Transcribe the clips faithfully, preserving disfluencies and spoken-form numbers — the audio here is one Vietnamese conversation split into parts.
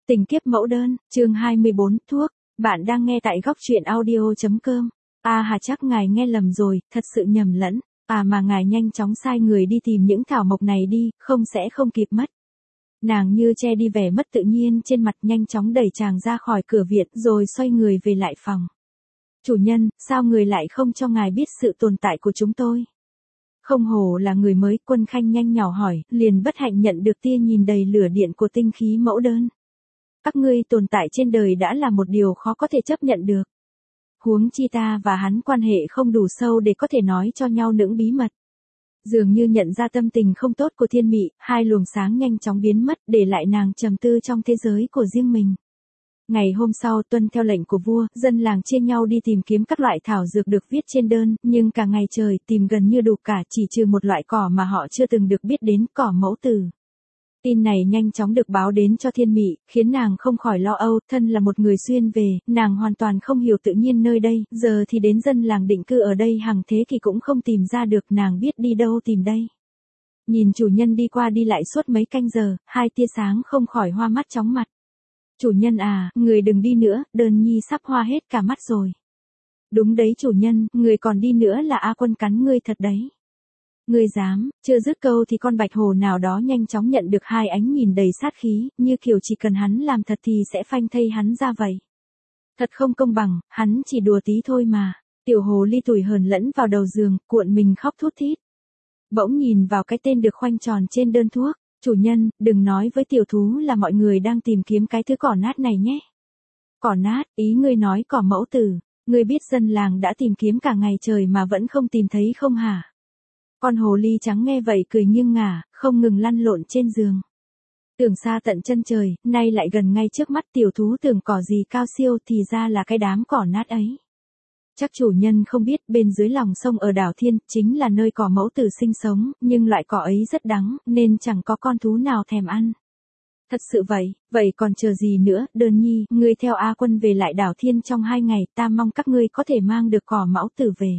Tình kiếp mẫu đơn, chương hai mươi bốn, thuốc. Bạn đang nghe tại góc truyện audio chấm com. À hà chắc ngài nghe lầm rồi, thật sự nhầm lẫn. À mà ngài nhanh chóng sai người đi tìm những thảo mộc này đi, không sẽ không kịp mất. Nàng như che đi vẻ mất tự nhiên trên mặt, nhanh chóng đẩy chàng ra khỏi cửa viện rồi xoay người về lại phòng. Chủ nhân, sao người lại không cho ngài biết sự tồn tại của chúng tôi? Không hổ là người mới, Quân Khanh nhanh nhỏ hỏi, liền bất hạnh nhận được tia nhìn đầy lửa điện của tinh khí mẫu đơn. Các ngươi tồn tại trên đời đã là một điều khó có thể chấp nhận được. Huống chi ta và hắn quan hệ không đủ sâu để có thể nói cho nhau những bí mật. Dường như nhận ra tâm tình không tốt của Thiên Mị, hai luồng sáng nhanh chóng biến mất, để lại nàng trầm tư trong thế giới của riêng mình. Ngày hôm sau, tuân theo lệnh của vua, dân làng chia nhau đi tìm kiếm các loại thảo dược được viết trên đơn, nhưng cả ngày trời tìm gần như đủ cả, chỉ trừ một loại cỏ mà họ chưa từng được biết đến, cỏ mẫu tử. Tin này nhanh chóng được báo đến cho Thiên Mị, khiến nàng không khỏi lo âu, thân là một người xuyên về, nàng hoàn toàn không hiểu tự nhiên nơi đây, giờ thì đến dân làng định cư ở đây hàng thế kỷ cũng không tìm ra được, nàng biết đi đâu tìm đây. Nhìn chủ nhân đi qua đi lại suốt mấy canh giờ, hai tia sáng không khỏi hoa mắt chóng mặt. Chủ nhân à, người đừng đi nữa, Đơn Nhi sắp hoa hết cả mắt rồi. Đúng đấy chủ nhân, người còn đi nữa là A Quân cắn ngươi thật đấy. Ngươi dám, chưa dứt câu thì con bạch hồ nào đó nhanh chóng nhận được hai ánh nhìn đầy sát khí, như kiểu chỉ cần hắn làm thật thì sẽ phanh thây hắn ra vậy. Thật không công bằng, hắn chỉ đùa tí thôi mà. Tiểu hồ ly tủi hờn lẫn vào đầu giường, cuộn mình khóc thút thít. Bỗng nhìn vào cái tên được khoanh tròn trên đơn thuốc. Chủ nhân, đừng nói với tiểu thú là mọi người đang tìm kiếm cái thứ cỏ nát này nhé. Cỏ nát, ý ngươi nói cỏ mẫu tử. Ngươi biết dân làng đã tìm kiếm cả ngày trời mà vẫn không tìm thấy không hả? Con hồ ly trắng nghe vậy cười nghiêng ngả, không ngừng lăn lộn trên giường. Tưởng xa tận chân trời, nay lại gần ngay trước mắt, tiểu thú tưởng cỏ gì cao siêu thì ra là cái đám cỏ nát ấy. Chắc chủ nhân không biết, bên dưới lòng sông ở đảo Thiên, chính là nơi cỏ mẫu tử sinh sống, nhưng loại cỏ ấy rất đắng, nên chẳng có con thú nào thèm ăn. Thật sự vậy, vậy còn chờ gì nữa, Đơn Nhi, ngươi theo A Quân về lại đảo Thiên trong hai ngày, ta mong các ngươi có thể mang được cỏ mẫu tử về.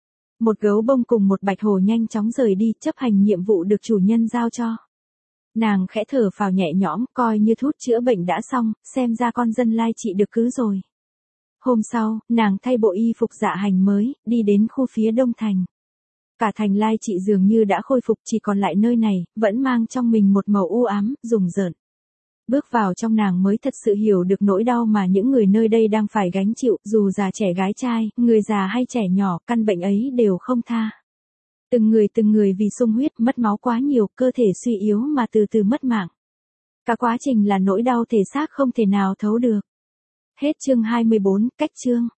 Một gấu bông cùng một bạch hồ nhanh chóng rời đi, chấp hành nhiệm vụ được chủ nhân giao cho. Nàng khẽ thở phào nhẹ nhõm, coi như thuốc chữa bệnh đã xong, xem ra con dân lai trị được cứ rồi. Hôm sau, nàng thay bộ y phục dạ hành mới, đi đến khu phía đông thành. Cả thành lai trị dường như đã khôi phục, chỉ còn lại nơi này, vẫn mang trong mình một màu u ám, rùng rợn. Bước vào trong nàng mới thật sự hiểu được nỗi đau mà những người nơi đây đang phải gánh chịu, dù già trẻ gái trai, người già hay trẻ nhỏ, căn bệnh ấy đều không tha. Từng người từng người vì sung huyết, mất máu quá nhiều, cơ thể suy yếu mà từ từ mất mạng. Cả quá trình là nỗi đau thể xác không thể nào thấu được. Hết chương hai mươi bốn, cách chương.